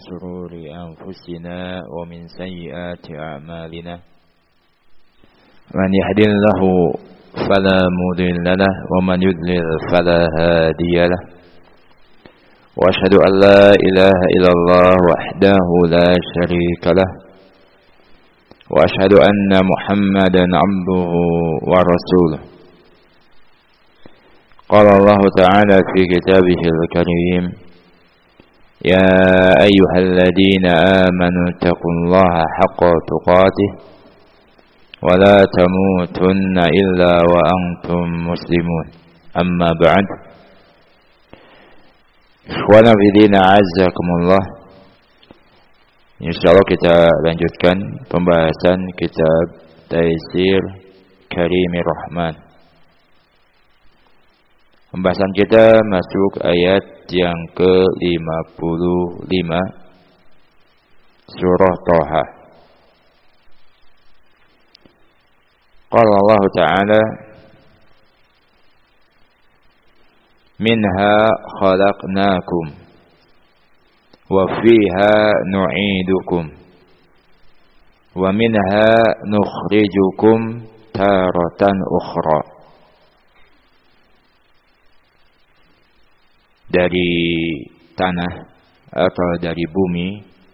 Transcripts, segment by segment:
شرور أنفسنا ومن سيئات أعمالنا من يهد الله فلا مضل له ومن يضلل فلا هادي له وأشهد أن لا إله إلا الله وحده لا شريك له وأشهد أن محمدا عبده ورسوله قال الله تعالى في كتابه الكريم يا أيها الذين آمنوا اتقوا الله حق تقاته ولا تموتن إلا وأنتم مسلمون أما بعد إخوانا في دين أعزكم الله. Insyaallah kita lanjutkan pembahasan kitab Taisir Karimir Rahman. Pembahasan kita masuk ayat yang ke-55 surah Thaha. Qala Allah Ta'ala minha khalaqnakum wa fiha nu'idukum wa minha nukhrijukum taratan ukhra. Dari tanah atau dari bumi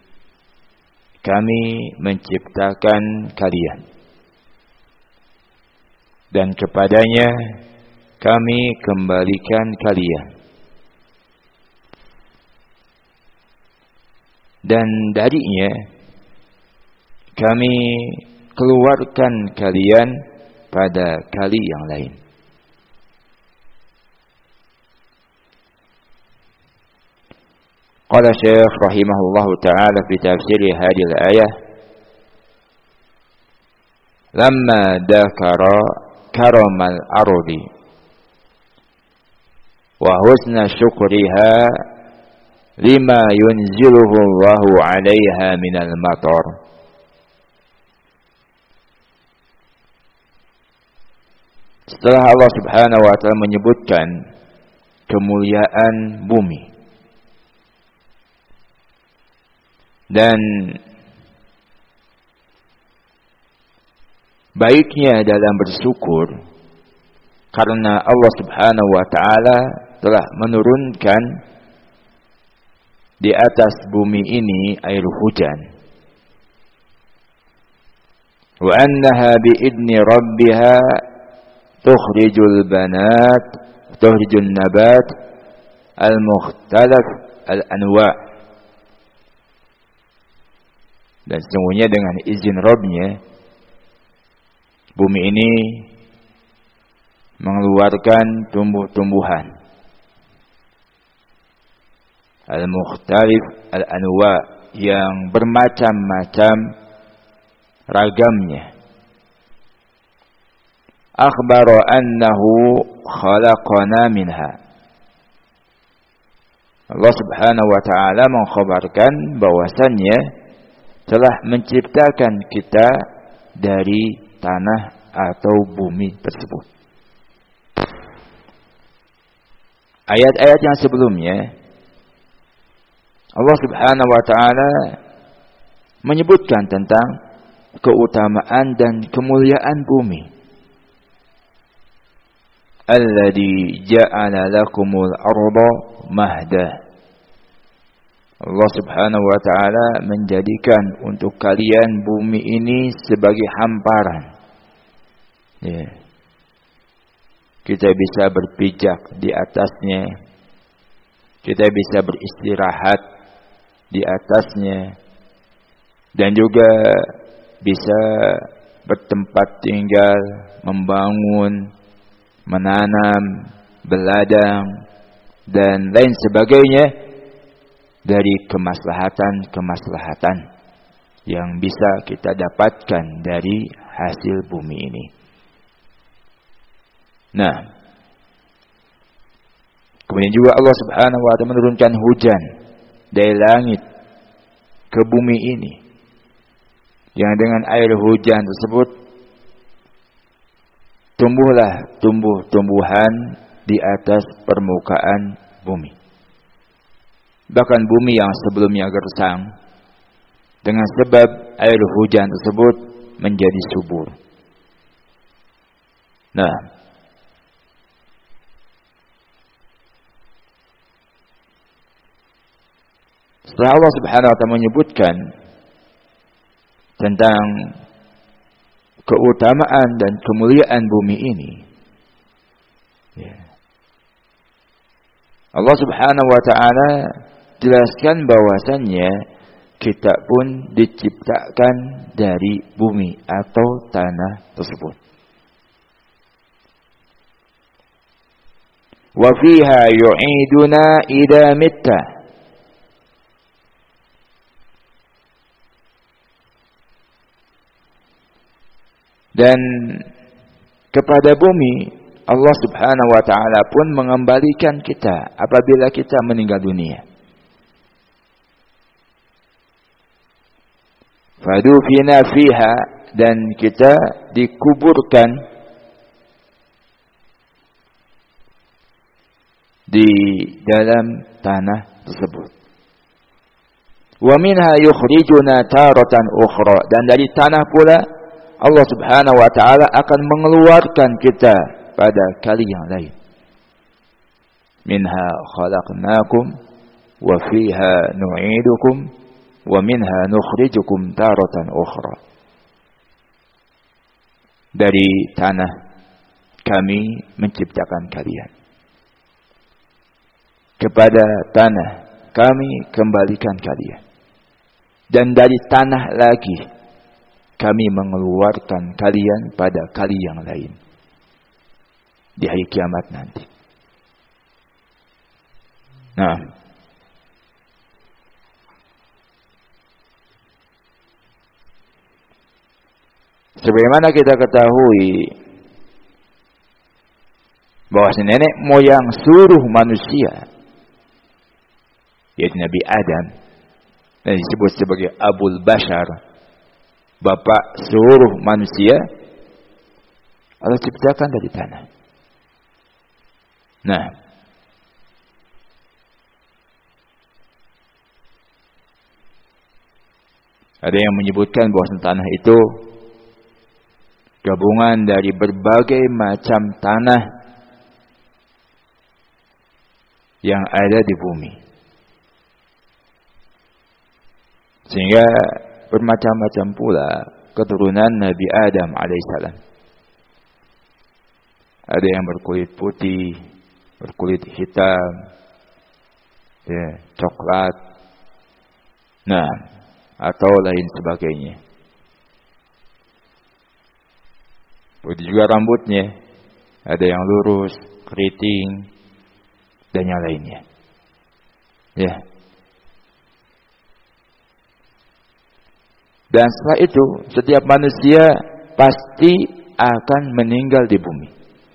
kami menciptakan kalian, dan kepadanya kami kembalikan kalian, dan darinya kami keluarkan kalian pada kali yang lain. Qala Syekh rahimahullahu ta'ala fi tafsir hadhihi al-ayah lamma dakara karamal ardi wa husna syukriha lima yunziluhu Allahu 'alaiha minal matar. Setelah Allah Subhanahu wa ta'ala menyebutkan kemuliaan bumi dan baiknya dalam bersyukur karena Allah Subhanahu wa ta'ala telah menurunkan di atas bumi ini air hujan. Wa annaha bi'idni rabbiha tukhrijul banat tukhrijun nabat al-mukhtalaf al-anwa'. Dan sesungguhnya dengan izin Rabb-Nya bumi ini mengeluarkan tumbuh-tumbuhan al-mukhtalif al-anwa yang bermacam-macam ragamnya. Akhbara annahu khalaqana minha. Allah Subhanahu wa ta'ala mengkhabarkan bahwasannya telah menciptakan kita dari tanah atau bumi tersebut. Ayat-ayat yang sebelumnya Allah Subhanahu wa ta'ala menyebutkan tentang keutamaan dan kemuliaan bumi. Alladzi ja'ala lakumul arda mahda. Allah Subhanahu wa ta'ala menjadikan untuk kalian bumi ini sebagai hamparan. Ya. Kita bisa berpijak di atasnya. Kita bisa beristirahat di atasnya. Dan juga bisa bertempat tinggal, membangun, menanam, berladang, dan lain sebagainya dari kemaslahatan-kemaslahatan yang bisa kita dapatkan dari hasil bumi ini. Nah, kemudian juga Allah Subhanahu wa ta'ala menurunkan hujan dari langit ke bumi ini, yang dengan air hujan tersebut tumbuhlah tumbuh-tumbuhan di atas permukaan bumi. bahkan bumi yang sebelumnya gersang, dengan sebab air hujan tersebut menjadi subur. Nah, setelah Allah Subhanahu wa taala menyebutkan tentang keutamaan dan kemuliaan bumi ini, Allah Subhanahu wa taala jelaskan bahwasannya kita pun diciptakan dari bumi atau tanah tersebut. Wa fiha yu'iduna idza mitta. Dan kepada bumi Allah Subhanahu wa taala pun mengembalikan kita apabila kita meninggal dunia. Fadufina fiha, dan kita dikuburkan di dalam tanah tersebut. Wa minha yukhrijuna taratan ukhra, dan dari tanah pula Allah Subhanahu wa taala akan mengeluarkan kita pada kali yang lain. Minha khalaqnakum wa fiha nu'idukum wa minha nukhrijukum taratan ukhra. Dari tanah kami menciptakan kalian, kepada tanah kami kembalikan kalian, dan dari tanah lagi kami mengeluarkan kalian pada kali yang lain di hari kiamat nanti. Nah, sebagaimana kita ketahui bahwa nenek moyang seluruh manusia, yaitu Nabi Adam, yang disebut sebagai Abul Bashar, bapak seluruh manusia, Allah ciptakan dari tanah. Nah, ada yang menyebutkan bahwa tanah itu gabungan dari berbagai macam tanah yang ada di bumi, sehingga bermacam-macam pula keturunan Nabi Adam alaihissalam. Ada yang berkulit putih, berkulit hitam, coklat, nah, atau lain sebagainya. Begitu juga rambutnya, ada yang lurus, keriting, dan yang lainnya. Ya. Dan setelah itu, setiap manusia pasti akan meninggal di bumi.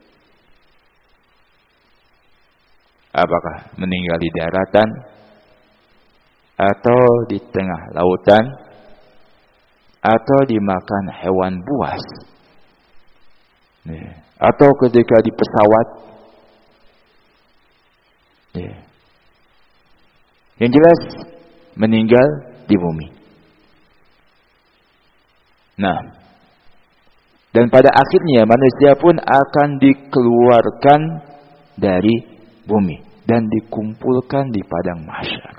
Apakah meninggal di daratan, atau di tengah lautan, atau dimakan hewan buas, atau ketika di pesawat. Yang jelas meninggal di bumi. Nah, dan pada akhirnya manusia pun akan dikeluarkan dari bumi dan dikumpulkan di padang mahsyar.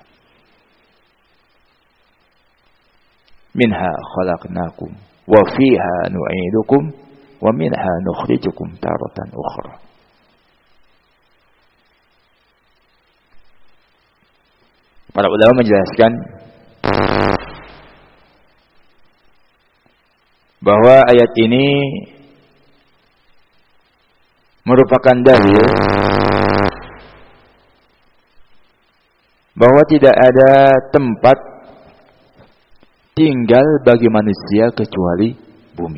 Minha khalaqnakum wa fiha nu'idukum wa minha nukhrijukum taratan ukhra. Para ulama menjelaskan bahwa ayat ini merupakan dalil bahwa tidak ada tempat tinggal bagi manusia kecuali bumi.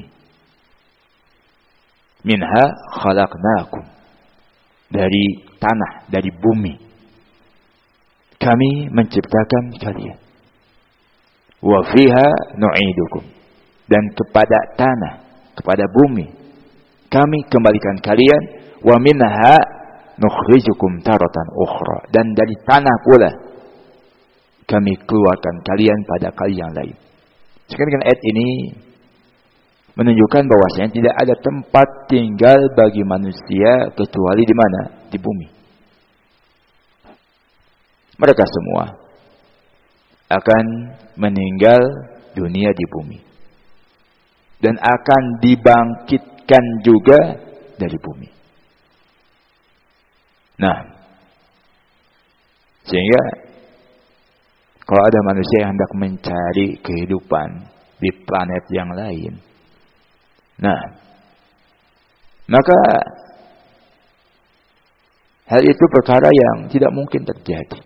Minha khalaqnakum, dari tanah, dari bumi kami menciptakan kalian. Wa fiha nu'idukum, dan kepada tanah, kepada bumi kami kembalikan kalian. Wa minha nukhrijukum taratan ukhra, dan dari tanah pula kami keluarkan kalian pada kali yang lain. Sekarang dengan ayat ini menunjukkan bahwasanya tidak ada tempat tinggal bagi manusia kecuali di mana? Di bumi. Mereka semua akan meninggal dunia di bumi. Dan akan dibangkitkan juga dari bumi. Nah, sehingga kalau ada manusia yang hendak mencari kehidupan di planet yang lain, nah, maka hal itu perkara yang tidak mungkin terjadi.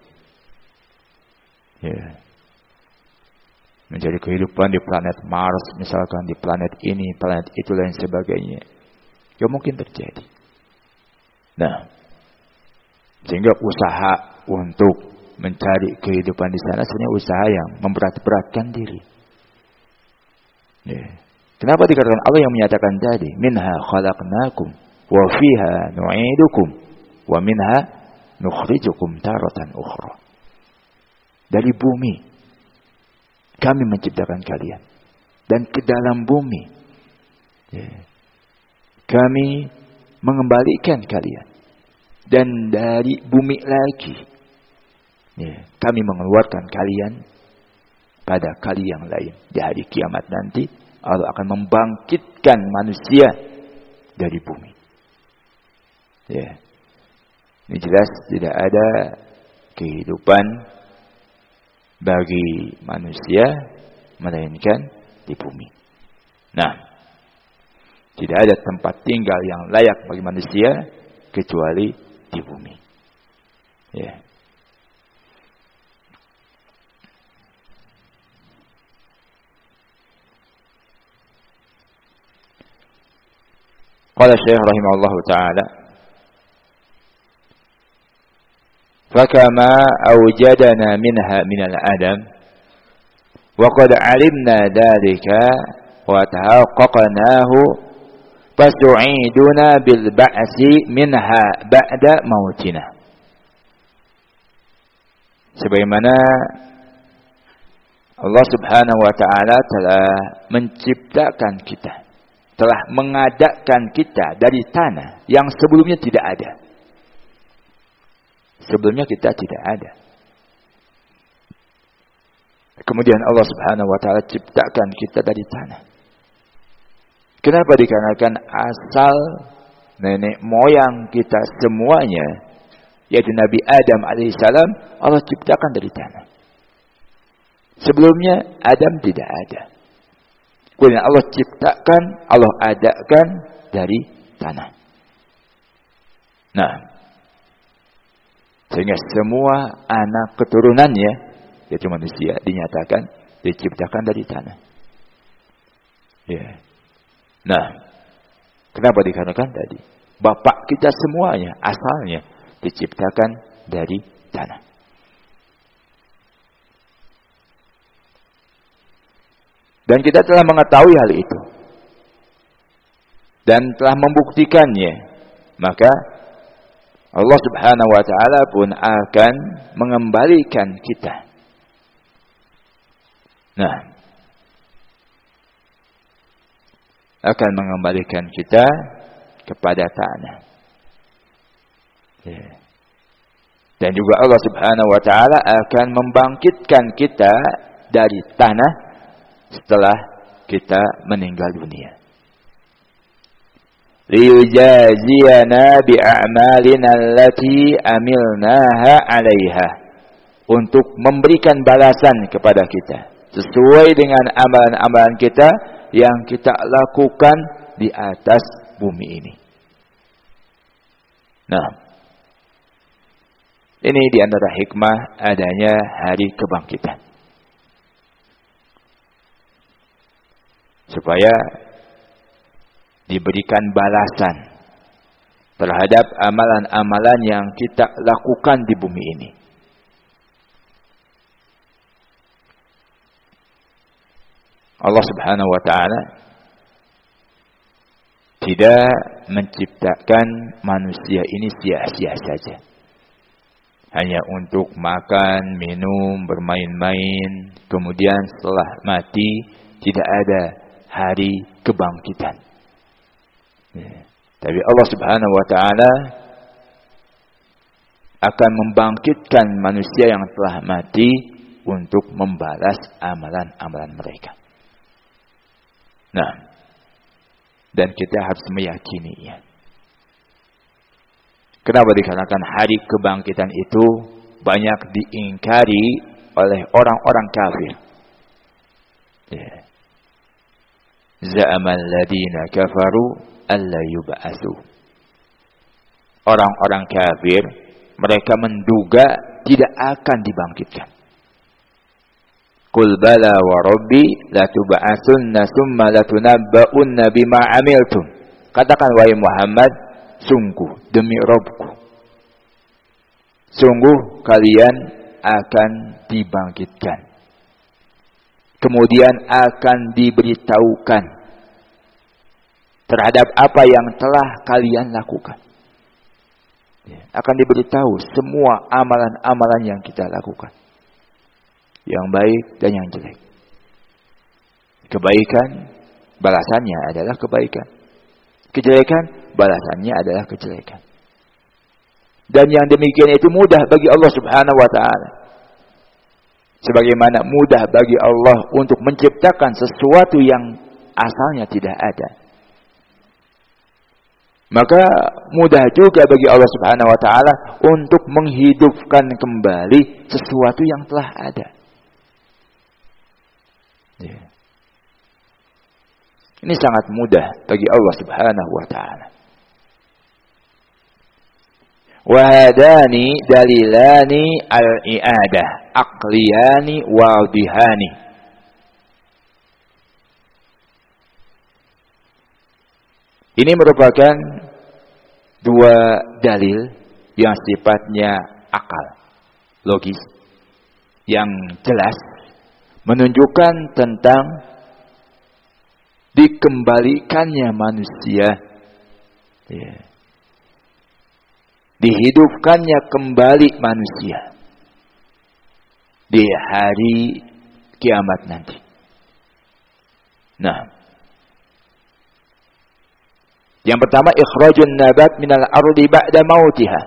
Ya. Mencari kehidupan di planet Mars, misalkan di planet ini, planet itu, dan sebagainya. Tidak mungkin terjadi. Nah, sehingga usaha untuk mencari kehidupan di sana sebenarnya usaha yang memberat-beratkan diri. Ya. Kenapa dikatakan Allah yang menyatakan tadi, minha khalaqnakum wa fiha nu'idukum wa minha nukhrijukum taratan ukhra. Dari bumi kami menciptakan kalian, dan ke dalam bumi kami mengembalikan kalian, dan dari bumi lagi kami mengeluarkan kalian pada kali yang lain. Di hari kiamat nanti Allah akan membangkitkan manusia dari bumi. Ini jelas tidak ada kehidupan bagi manusia melainkan di bumi. Nah, tidak ada tempat tinggal yang layak bagi manusia kecuali di bumi. Ya. Qala Syekh rahimahullah taala, فكما أوجدنا منها من العدم وقد علمنا ذلك وتحققناه فسعيدنا بالبعث منها بعد موتنا. Sebagaimana Allah Subhanahu wa taala telah menciptakan kita, telah mengadakan kita dari tanah yang sebelumnya tidak ada. Sebelumnya kita tidak ada. Kemudian Allah Subhanahu wa taala ciptakan kita dari tanah. Kenapa? Dikarenakan asal nenek moyang kita semuanya, yaitu Nabi Adam alaihissalam, Allah ciptakan dari tanah. Sebelumnya Adam tidak ada. Kemudian Allah ciptakan, Allah adakan dari tanah. Nah, sehingga semua anak keturunannya, yaitu manusia, dinyatakan diciptakan dari tanah. Ya. Nah, kenapa dikarenakan tadi? Bapak kita semuanya asalnya diciptakan dari tanah. Dan kita telah mengetahui hal itu. Dan telah membuktikannya. Maka Allah Subhanahu wa taala pun akan mengembalikan kita. Nah, akan mengembalikan kita kepada tanah. Dan juga Allah Subhanahu wa taala akan membangkitkan kita dari tanah setelah kita meninggal dunia. Liyujaziyana bi'a'malina allati amilnaha 'alaiha, untuk memberikan balasan kepada kita sesuai dengan amalan-amalan kita yang kita lakukan di atas bumi ini. Nah, ini di antara hikmah adanya hari kebangkitan, supaya diberikan balasan terhadap amalan-amalan yang kita lakukan di bumi ini. Allah Subhanahu wa taala tidak menciptakan manusia ini sia-sia saja. hanya untuk makan, minum, bermain-main. Kemudian setelah mati tidak ada hari kebangkitan. Tapi Allah Subhanahu wa taala akan membangkitkan manusia yang telah mati untuk membalas amalan-amalan mereka. Nah, dan kita harus meyakininya. Kenapa dikatakan hari kebangkitan itu banyak diingkari oleh orang-orang kafir? Za'amal ladina kafaru alla yub'atsu. Orang-orang kafir, mereka menduga tidak akan dibangkitkan. Qul bala wa rabbi latub'atsunna tsumma latunabba'unna bima 'amiltum. Katakan wahai Muhammad, sungguh demi Rabbku, sungguh kalian akan dibangkitkan. Kemudian akan diberitahukan terhadap apa yang telah kalian lakukan. Akan diberitahu semua amalan-amalan yang kita lakukan. Yang baik dan yang jelek. Kebaikan, balasannya adalah kebaikan. Kejelekan, balasannya adalah kejelekan. Dan yang demikian itu mudah bagi Allah Subhanahu wa ta'ala. Sebagaimana mudah bagi Allah untuk menciptakan sesuatu yang asalnya tidak ada. Maka mudah juga bagi Allah Subhanahu wa ta'ala untuk menghidupkan kembali sesuatu yang telah ada. Ini sangat mudah bagi Allah Subhanahu wa ta'ala. Wahadani dalilani al-i'adah aqliyani wadihani. Ini merupakan dua dalil yang sifatnya akal, logis, yang jelas menunjukkan tentang dikembalikannya manusia, dihidupkannya kembali manusia di hari kiamat nanti. Nah, yang pertama, ikhrajun nabat minal ardi ba'da mautiha.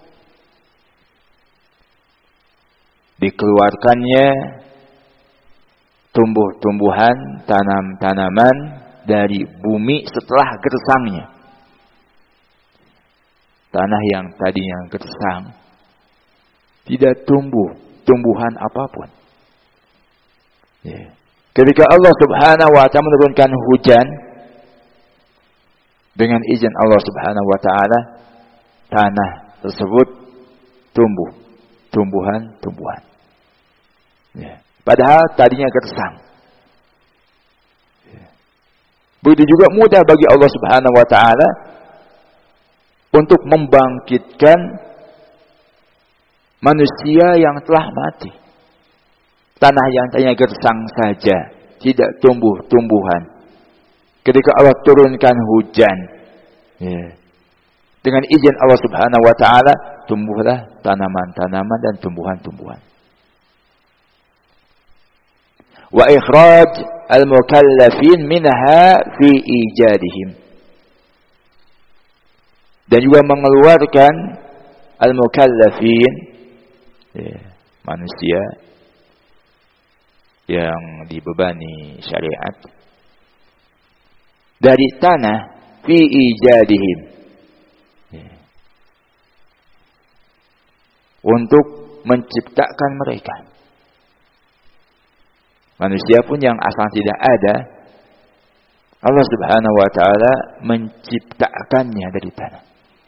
Dikeluarkannya tumbuh-tumbuhan, tanam-tanaman dari bumi setelah gersangnya. Tanah yang tadinya gersang tidak tumbuh tumbuhan apapun. Ketika Allah Subhanahu wa ta'ala menurunkan hujan dengan izin Allah Subhanahu wa ta'ala, tanah tersebut tumbuh tumbuhan-tumbuhan. Padahal tadinya gersang. Begitu juga mudah bagi Allah Subhanahu wa ta'ala untuk membangkitkan manusia yang telah mati. Tanah yang tadinya gersang saja, tidak tumbuh-tumbuhan. Ketika Allah turunkan hujan, dengan izin Allah Subhanahu wa ta'ala, tumbuhlah tanaman-tanaman dan tumbuhan-tumbuhan. Wa ikhraj al-mukallafin minha fi ijadihim. Dan juga mengeluarkan al-mukallafin, manusia yang dibebani syariat, dari tanah fi ijadihim, untuk menciptakan mereka. Manusia pun yang asal tidak ada, Allah Subhanahu wa ta'ala menciptakannya dari tanah.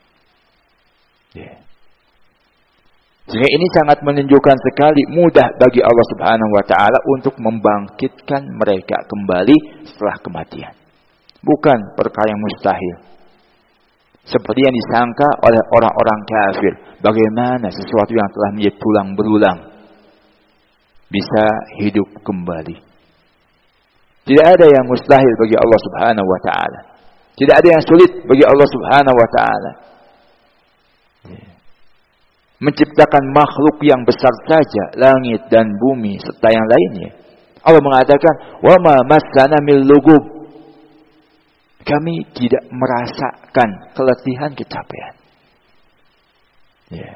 Sehingga ini sangat menunjukkan sekali mudah bagi Allah Subhanahu wa ta'ala untuk membangkitkan mereka kembali setelah kematian. Bukan perkara yang mustahil. Seperti yang disangka oleh orang-orang kafir. Bagaimana sesuatu yang telah menjadi tulang belulang bisa hidup kembali. Tidak ada yang mustahil bagi Allah Subhanahu wa ta'ala. Tidak ada yang sulit bagi Allah Subhanahu wa ta'ala. menciptakan makhluk yang besar saja, langit dan bumi serta yang lainnya. Allah mengatakan, "Wa ma massana min lugub." Kami tidak merasakan keletihan, kecapean. Ya.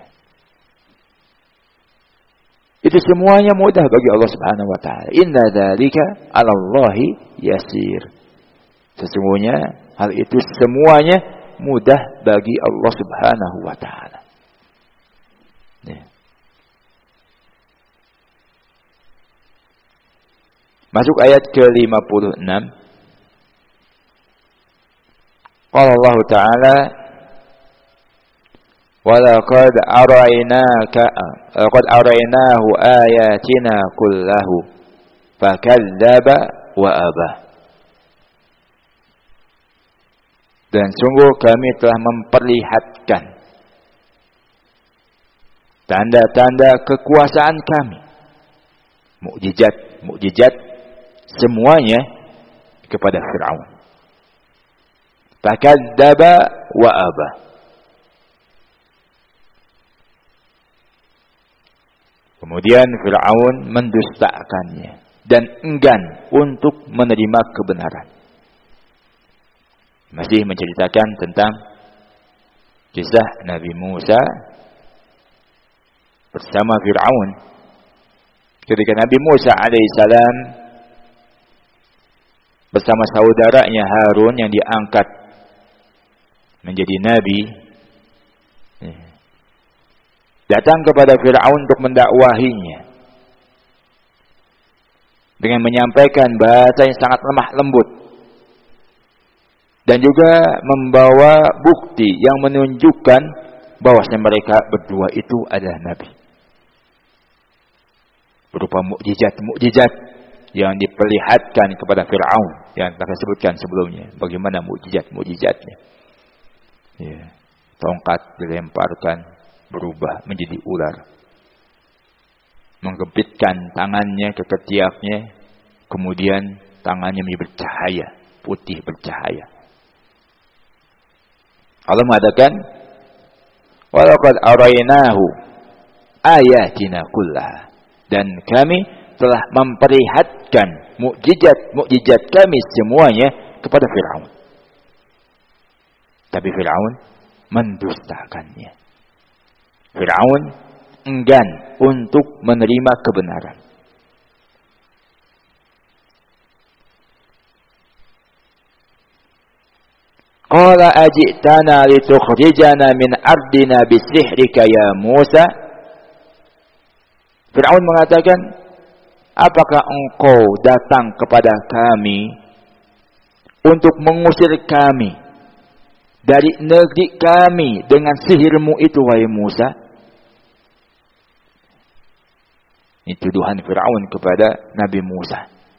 Itu semuanya mudah bagi Allah Subhanahu wa taala. Inna dzalika 'alallahi yasir. Sesungguhnya hal itu semuanya mudah bagi Allah Subhanahu wa taala. Ya. Masuk ayat ke-56. Qala Allah Ta'ala, "Walaqad arainahu ayatina kullahu fakadzdzaba wa aba." Dan sungguh kami telah memperlihatkan tanda-tanda kekuasaan kami, mukjizat semuanya kepada Fir'aun. Fakadzdzaba wa aba. Kemudian Fir'aun mendustakannya dan enggan untuk menerima kebenaran. Masih menceritakan tentang kisah Nabi Musa bersama Fir'aun. Ketika Nabi Musa alaihissalam bersama saudaranya Harun yang diangkat menjadi nabi, datang kepada Fir'aun untuk mendakwahinya dengan menyampaikan bahasa yang sangat lemah lembut dan juga membawa bukti yang menunjukkan bahwasanya mereka berdua itu adalah nabi, berupa mukjizat yang diperlihatkan kepada Fir'aun yang telah disebutkan sebelumnya. Bagaimana mukjizatnya? Ya, tongkat dilemparkan berubah menjadi ular, menggempitkan tangannya ke ketiaknya, kemudian tangannya menjadi bercahaya, putih bercahaya. Allah mengatakan, "Walaqad arainahu ayatina kullaha." Dan kami telah memperlihatkan mukjizat kami semuanya kepada Fir'aun. Tapi Fir'aun mendustakannya. Fir'aun enggan untuk menerima kebenaran. Qala ajitana litukhrijana min ardina bisihrika ya Musa. Fir'aun mengatakan, apakah engkau datang kepada kami untuk mengusir kami dari negeri kami dengan sihirmu itu, wahai Musa? Ini tuduhan Fir'aun kepada Nabi Musa.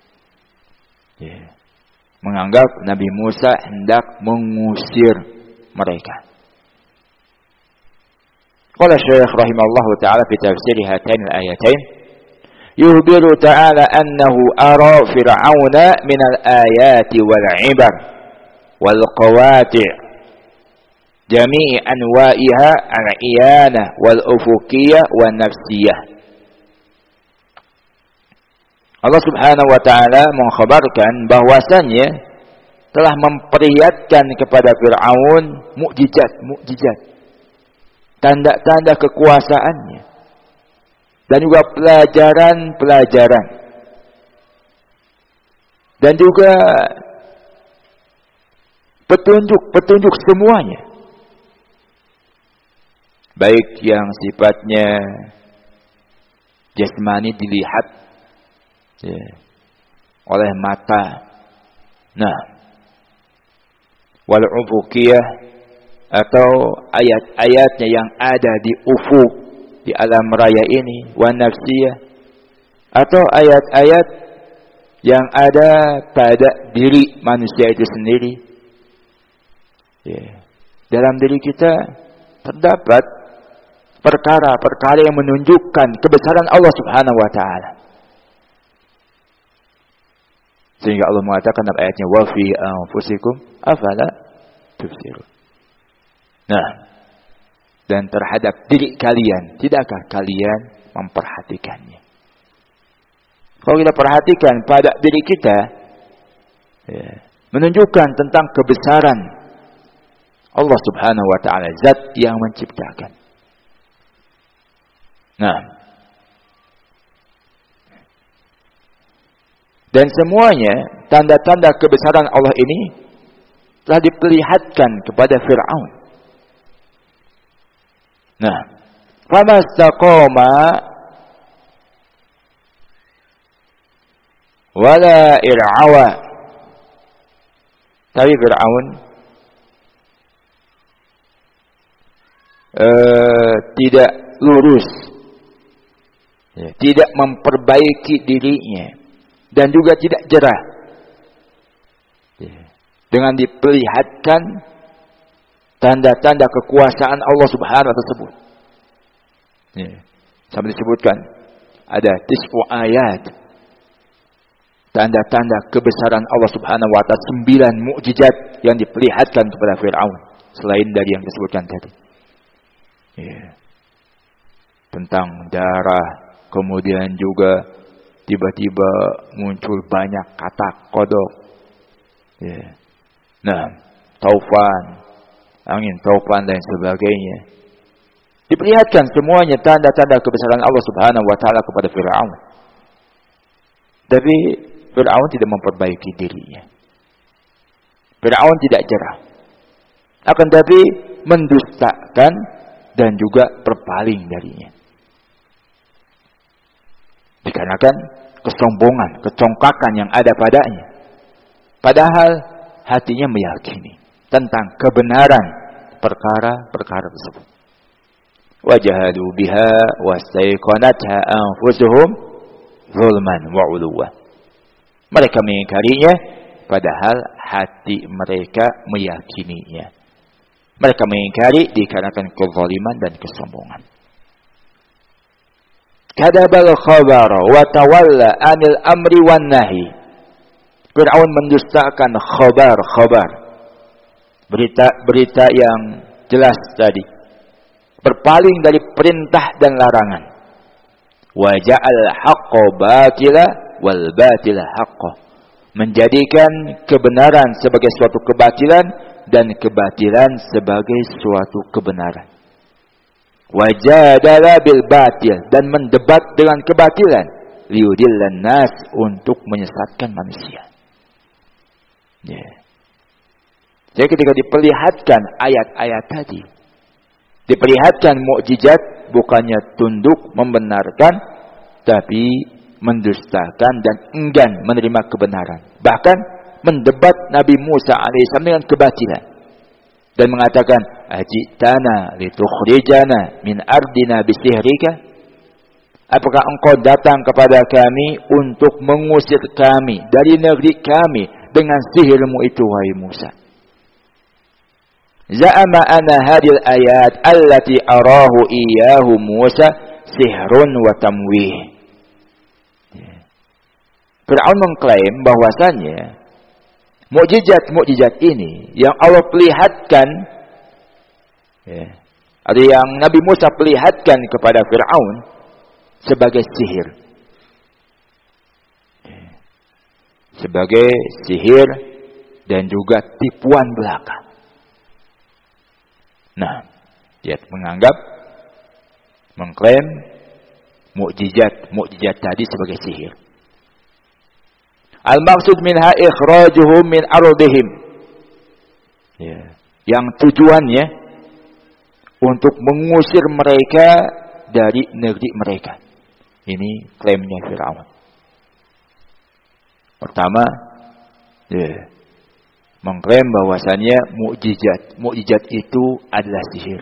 Menganggap Nabi Musa hendak mengusir mereka. Qala Syekh rahimahullah ta'ala fi tafsir hatain al-ayatain, yuhbiru ta'ala annahu ara fir'auna min al-ayati wal-ibar wal-qawati' jami'i anwa'iha al-iyanah wal-ufuqiyah wal-nafsiyah. Allah Subhanahu wa ta'ala mengkhabarkan bahwasannya telah memperlihatkan kepada Fir'aun mukjizat, tanda-tanda kekuasaannya, dan juga pelajaran-pelajaran, dan juga petunjuk semuanya, baik yang sifatnya jasmani dilihat oleh mata, wal ufuqiyah, atau ayat-ayatnya yang ada di ufuk, di alam raya ini, wa nafsiyah, atau ayat-ayat yang ada pada diri manusia itu sendiri. Dalam diri kita terdapat perkara-perkara yang menunjukkan kebesaran Allah Subhanahu wa ta'ala. Sehingga Allah mengatakan dalam ayatnya, wa fi anfusikum afala tubsirun. dan terhadap diri kalian. Tidakkah kalian memperhatikannya? Kalau kita perhatikan pada diri kita, ya, menunjukkan tentang kebesaran Allah Subhanahu wa ta'ala, zat yang menciptakan. Nah, dan semuanya tanda-tanda kebesaran Allah ini telah diperlihatkan kepada Fir'aun. Nah, famastaqama wala ir'awa. Tapi Fir'aun tidak lurus, ya, tidak memperbaiki dirinya, dan juga tidak jerah, ya, dengan diperlihatkan tanda-tanda kekuasaan Allah Subhanahu wa ta'ala tersebut. Ya, sampai disebutkan ada 9 ayat, tanda-tanda kebesaran Allah Subhanahu wa ta'ala, 9 mukjizat yang diperlihatkan kepada Fir'aun selain dari yang disebutkan tadi. Ya. Tentang darah, kemudian juga tiba-tiba muncul banyak kata kodok. Ya. Nah, taufan, angin taufan dan sebagainya. Diperlihatkan semuanya tanda-tanda kebesaran Allah Subhanahu wa ta'ala kepada Fir'aun. Tapi Fir'aun tidak memperbaiki dirinya. Fir'aun tidak jerah. Akan tapi mendustakan dan juga berpaling darinya. Dikarenakan kesombongan, kecongkakan yang ada padanya. Padahal hatinya meyakini tentang kebenaran perkara-perkara tersebut. Wajahadu biha wastaiqanatha anfusuhum zulman wa 'uluwa. Mereka mengingkarinya padahal hati mereka meyakininya. Mereka mengingkari dikarenakan kezaliman dan kesombongan. Kadabal khabara wa tawalla 'anil amri wan nahi. Fir'aun mendustakan khabar, berita yang jelas tadi. Berpaling dari perintah dan larangan. Wa ja'al haqqo batila wal batila haqqo. Menjadikan kebenaran sebagai suatu kebatilan dan kebatilan sebagai suatu kebenaran. Wajadala bil batil, dan mendebat dengan kebatilan, liyudillan nas, untuk menyesatkan manusia. Yeah. Jadi ketika diperlihatkan ayat-ayat tadi, diperlihatkan mukjizat, bukannya tunduk membenarkan, tapi mendustakan dan enggan menerima kebenaran. Bahkan mendebat Nabi Musa alaihissalam dengan kebatilan dan mengatakan, ajitana litukhrijana min ardina bisihrika. Apakah engkau datang kepada kami untuk mengusir kami dari negeri kami dengan sihirmu itu, wahai Musa? Za'ama anna hadil ayat allati arahu iyyahu Musa sihrun wa tamwih. Fir'aun mengklaim bahwasannya mukjizat-mukjizat ini yang Allah perlihatkan, ya, atau yang Nabi Musa perlihatkan kepada Fir'aun sebagai sihir. Sebagai sihir dan juga tipuan belaka. Nah, dia menganggap, mengklaim mukjizat tadi sebagai sihir. Al-maksud minha ikhrajuhum min ardihim. Ya, yang tujuannya untuk mengusir mereka dari negeri mereka. Ini klaimnya Fir'aun. Pertama, ya, mengklaim bahwasannya mukjizat itu adalah sihir.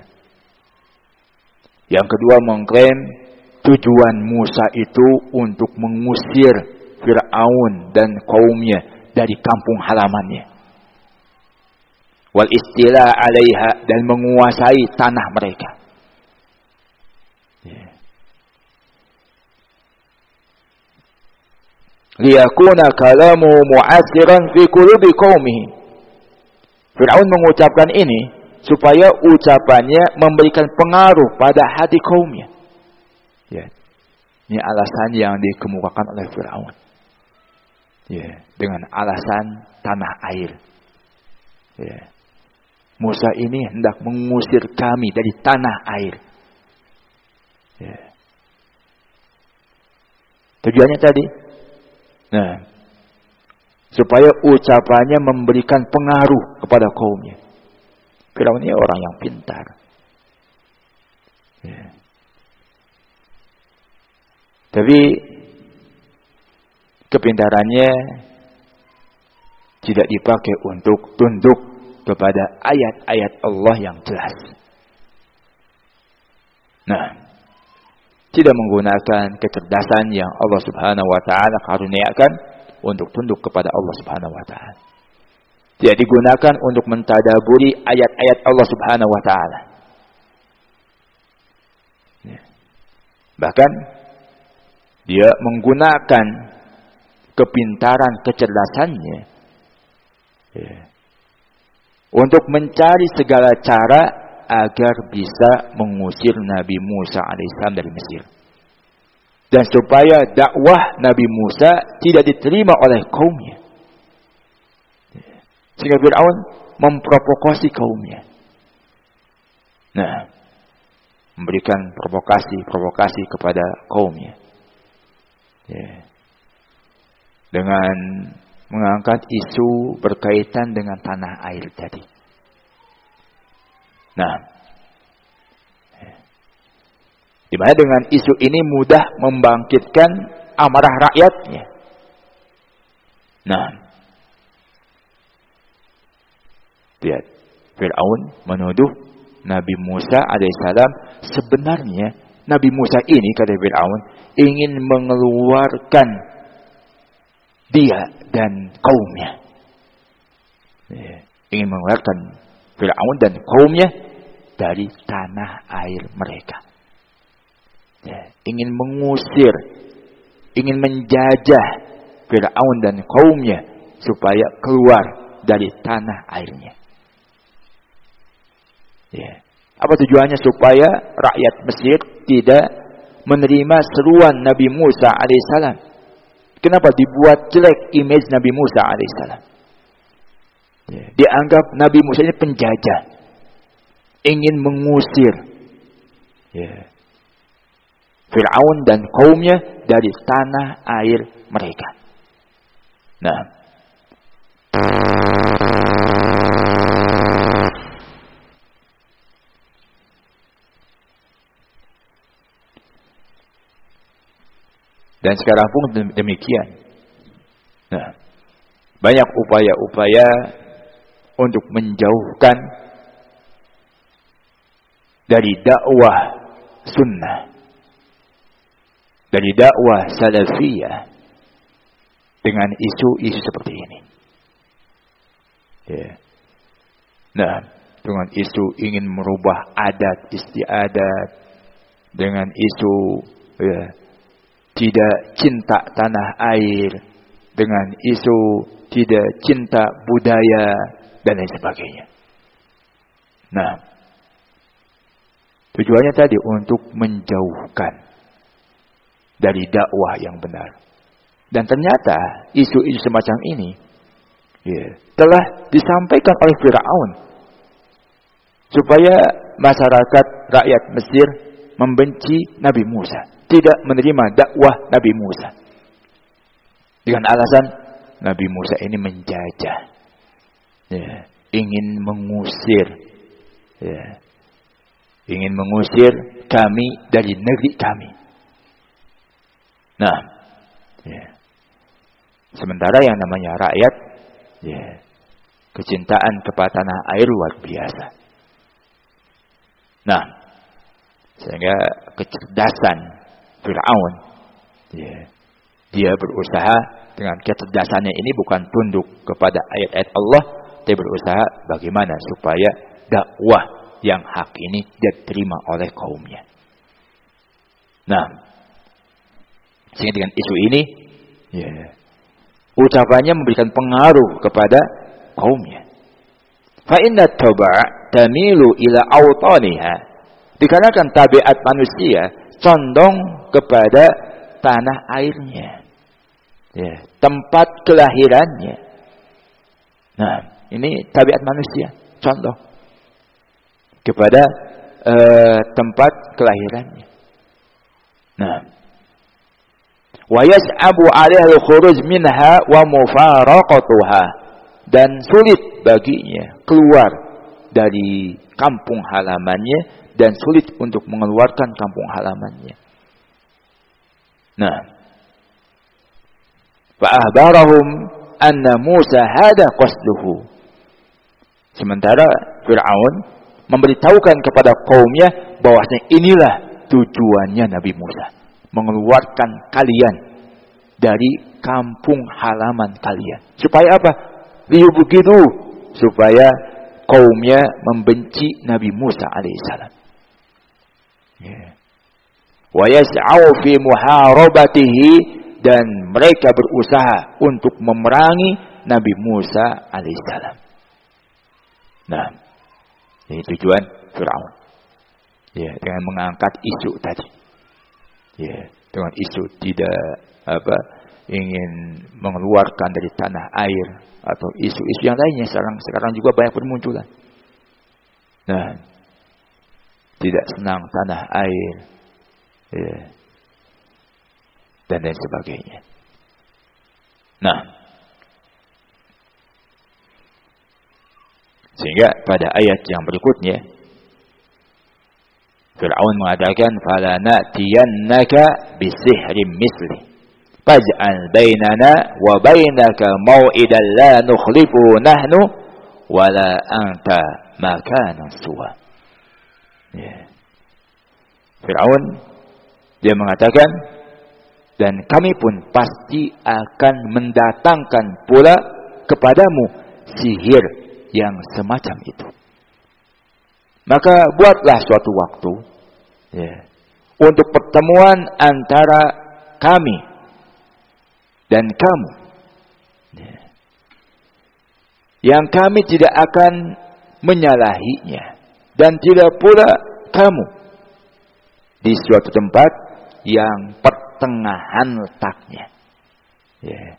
Yang kedua, mengklaim tujuan Musa itu untuk mengusir Fir'aun dan kaumnya dari kampung halamannya. Wal istila 'alaiha, dan menguasai tanah mereka. Liyakuna kalamu mu'asiran fi qulubi qaumihi. Fir'aun mengucapkan ini supaya ucapannya memberikan pengaruh pada hati kaumnya. Ya. Ini alasan yang dikemukakan oleh Fir'aun. Ya, dengan alasan tanah air. Ya. Musa ini hendak mengusir kami dari tanah air. Ya. Tujuannya tadi, nah, supaya ucapannya memberikan pengaruh kepada kaumnya. Firaun ini orang yang pintar. Ya. Tapi kepintarannya tidak dipakai untuk tunduk kepada ayat-ayat Allah yang jelas. Nah, tidak menggunakan kecerdasan yang Allah Subhanahu wa taala karuniakan untuk tunduk kepada Allah Subhanahu wa taala. Tidak digunakan untuk mentadaburi ayat-ayat Allah Subhanahu wa taala. Bahkan dia menggunakan kepintaran kecerdasannya untuk mencari segala cara agar bisa mengusir Nabi Musa alaihissalam dari Mesir. Dan supaya dakwah Nabi Musa tidak diterima oleh kaumnya. Sehingga Fir'aun memprovokasi kaumnya. Nah, memberikan provokasi kepada kaumnya. Ya. Dengan mengangkat isu berkaitan dengan tanah air tadi. Nah, di mana dengan isu ini mudah membangkitkan amarah rakyatnya. Nah, lihat, Fir'aun menuduh Nabi Musa alaihissalam, sebenarnya Nabi Musa ini, kata Fir'aun, ingin mengeluarkan dia dan kaumnya. Ingin mengeluarkan Fir'aun dan kaumnya dari tanah air mereka. Ingin mengusir, ingin menjajah Fir'aun dan kaumnya supaya keluar dari tanah airnya. Apa tujuannya? Supaya rakyat Mesir tidak menerima seruan Nabi Musa alaihissalam. Kenapa dibuat jelek image Nabi Musa alaihissalam? Dianggap Nabi Musa ini penjajah, ingin mengusir Fir'aun dan kaumnya dari tanah air mereka. Nah, dan sekarang pun demikian. Nah, banyak upaya-upaya untuk menjauhkan dari dakwah sunnah, dari dakwah salafiyah dengan isu-isu seperti ini. Nah, dengan isu ingin merubah adat istiadat, dengan isu tidak cinta tanah air, dengan isu tidak cinta budaya dan lain sebagainya. Nah, tujuannya tadi untuk menjauhkan dari dakwah yang benar. Dan ternyata isu-isu semacam ini telah disampaikan oleh Fir'aun supaya masyarakat rakyat Mesir membenci Nabi Musa, tidak menerima dakwah Nabi Musa. Dengan alasan Nabi Musa ini menjajah, ingin mengusir, ingin mengusir kami dari negeri kami. Nah, sementara yang namanya rakyat, kecintaan kepada tanah air luar biasa. Nah, sehingga kecerdasan Fir'aun, dia berusaha dengan kecerdasannya ini bukan tunduk kepada ayat-ayat Allah, dia berusaha bagaimana supaya dakwah yang hak ini diterima oleh kaumnya. Nah, sehingga dengan isu ini, ucapannya memberikan pengaruh kepada kaumnya. Fa inna taba' tamilu ila awtaniha. Dikarenakan tabiat manusia condong kepada tanah airnya, ya, tempat kelahirannya. Nah, ini tabiat manusia, condong kepada tempat kelahirannya. Nah, wa yas'abu 'alaihi al-khuruj minha wa mufaraqatuha, dan sulit baginya keluar dari kampung halamannya dan sulit untuk mengeluarkan kampung halamannya. Nah, fa ahbarahum anna Musa hada qasduhu. Sementara Fir'aun memberitahukan kepada kaumnya bahwasanya inilah tujuannya Nabi Musa, mengeluarkan kalian dari kampung halaman kalian. Supaya apa? Liyubghidu, supaya kaumnya membenci Nabi Musa alaihissalam. Wa yas'au fi muharabatihi, dan mereka berusaha untuk memerangi Nabi Musa alaihissalam. Nah, ini tujuan Fir'aun. Ya, dengan mengangkat isu tadi. Ya, dengan isu tidak ingin mengeluarkan dari tanah air atau isu-isu yang lainnya sekarang juga banyak bermunculan. Nah, tidak senang tanah air, ya, dan lain sebagainya. Nah, sehingga pada ayat yang berikutnya Fir'aun mengatakan, "Fala na'tiyannaka bisihrin misli faj'al bainana wa bainaka maw'idan la nukhlifu nahnu wala anta makanan suwa." Ya. Fir'aun dia mengatakan, dan kami pun pasti akan mendatangkan pula kepadamu sihir yang semacam itu. Maka buatlah suatu waktu, ya, untuk pertemuan antara kami dan kamu, ya, yang kami tidak akan menyalahinya, dan tidak pula kamu di suatu tempat yang pertengahan letaknya. Ya.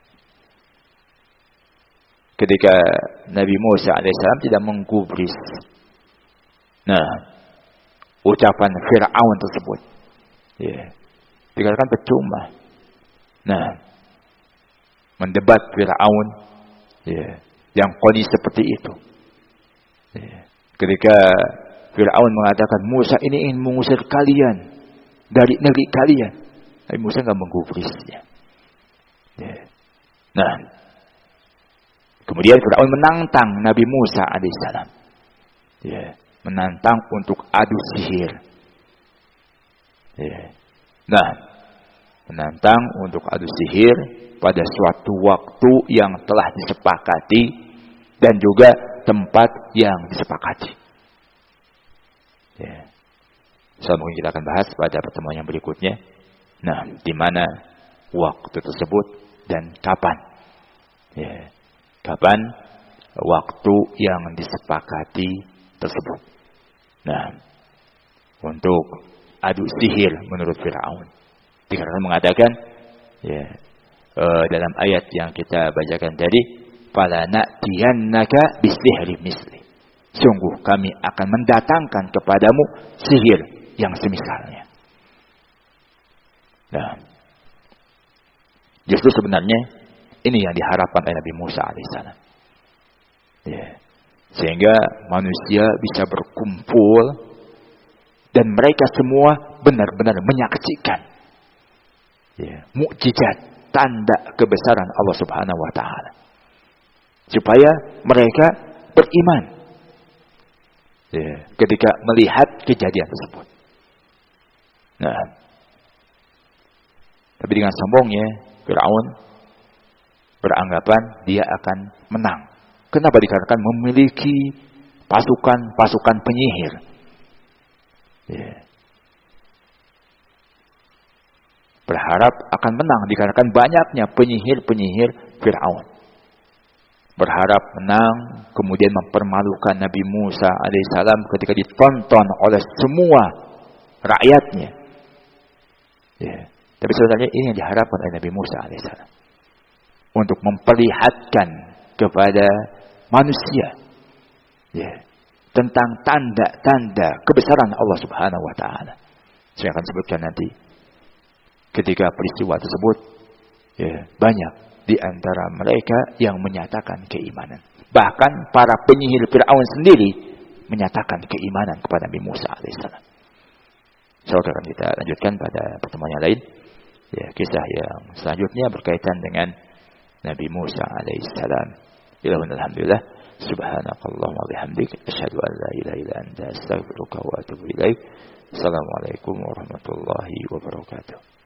Ketika Nabi Musa alaihissalam tidak menggubris, nah, ucapan Fir'aun tersebut, ya, dikatakan percuma. Nah, mendebat Fir'aun, ya, yang kondisi seperti itu, ya, ketika Fir'aun mengatakan Musa ini ingin mengusir kalian dari negeri kalian, Nabi Musa nggak menggubrisnya. Ya. Nah, kemudian Fir'aun menantang Nabi Musa alaihissalam, ya, menantang untuk adu sihir. Ya. Nah, menantang untuk adu sihir pada suatu waktu yang telah disepakati dan juga tempat yang disepakati. Ya. Mungkin kita akan bahas pada pertemuan yang berikutnya. Nah, di mana waktu tersebut dan kapan? Ya. Kapan waktu yang disepakati tersebut? Nah, untuk adu sihir menurut Fir'aun, dikarenakan mengatakan, ya, dalam ayat yang kita bacakan tadi, "Fala na'tiyannaka bisihri misli." Sungguh kami akan mendatangkan kepadamu sihir yang semisalnya. Nah, justru sebenarnya ini yang diharapkan oleh Nabi Musa alaihissalam. Ya. Sehingga manusia bisa berkumpul dan mereka semua benar-benar menyaksikan, ya, mukjizat, tanda kebesaran Allah Subhanahu wa taala. Supaya mereka beriman, ya, ketika melihat kejadian tersebut. Nah, tapi dengan sombongnya Fir'aun beranggapan dia akan menang. Kenapa? Dikarenakan memiliki pasukan penyihir. Ya. Berharap akan menang dikarenakan banyaknya penyihir-penyihir Fir'aun. berharap menang, kemudian mempermalukan Nabi Musa alaihissalam ketika ditonton oleh semua rakyatnya. Ya. Tapi sebenarnya ini yang diharapkan oleh Nabi Musa alaihissalam untuk memperlihatkan kepada manusia, ya, tentang tanda-tanda kebesaran Allah Subhanahu wa taala. Saya akan sebutkan nanti ketika peristiwa tersebut, ya, banyak di antara mereka yang menyatakan keimanan. Bahkan para penyihir Fir'aun sendiri menyatakan keimanan kepada Nabi Musa alaihissalam. Insyaallah akan kita lanjutkan pada pertemuan yang lain. Ya, kisah yang selanjutnya berkaitan dengan Nabi Musa alaihissalam. Alhamdulillah. Subhanakallahumma wa bihamdik asyhadu an la ilaha illa anta astaghfiruka wa atubu ilaik. Assalamualaikum warahmatullahi wabarakatuh.